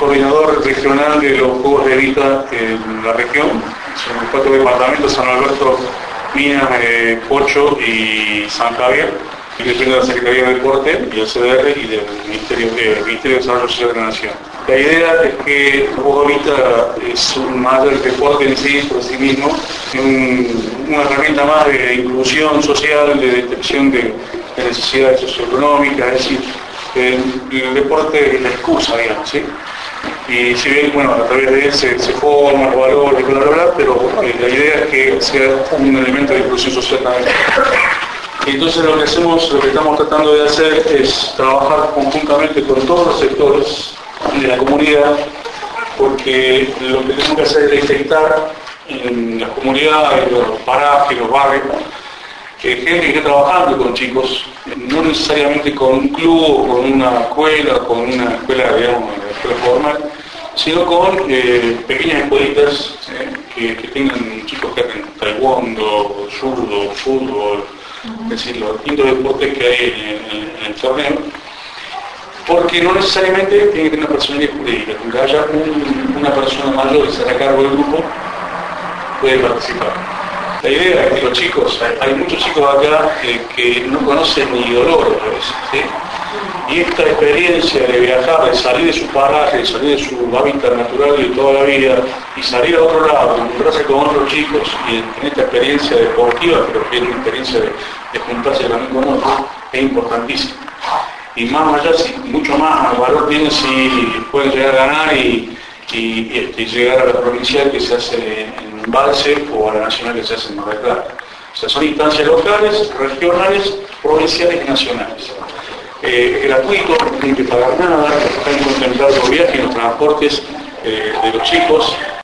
coordinador regional de los Juegos de Evita en la región. Son los 4 departamentos: San Alberto, Minas, Pocho y San Javier. Y depende de la Secretaría de Deporte y el CDR y del Ministerio de Desarrollo Social de la Nación. La idea es que el Juego Evita es más del deporte en sí, por sí mismo, una herramienta más de inclusión social, de detección de necesidades socioeconómicas, es decir, el deporte es la excusa, digamos, ¿sí? Y si bien, bueno, a través de él se forman los valores, bla, bla, bla, pero la idea es que sea un elemento de inclusión social también. Entonces lo que estamos tratando de hacer es trabajar conjuntamente con todos los sectores de la comunidad, porque lo que tenemos que hacer es detectar en las comunidades, los parajes, los barrios, gente que está trabajando con chicos, no necesariamente con un club o con una escuela, digamos, una escuela formal, sino con pequeñas escuelitas que tengan chicos que hacen taekwondo, judo, fútbol, es decir, los distintos deportes que hay en el torneo, porque no necesariamente tiene que tener una personalidad jurídica, aunque haya una persona mayor que se haga cargo del grupo, puede participar. La idea es que los chicos, hay muchos chicos acá que no conocen ni dolor a veces, ¿sí? Y esta experiencia de viajar, de salir de su paraje, de salir de su hábitat natural de toda la vida y salir a otro lado, encontrarse con otros chicos y en esta experiencia deportiva, pero que es una experiencia de juntarse también con otros, es importantísimo. Y más allá, mucho más valor tiene si pueden llegar a ganar y llegar a la provincial que se hace en Embalse o a la nacional que se hace en Mar del Plata. O sea, son instancias locales, regionales, provinciales y nacionales. Gratuito, no tienen que pagar nada, están contemplados los viajes y los transportes de los chicos.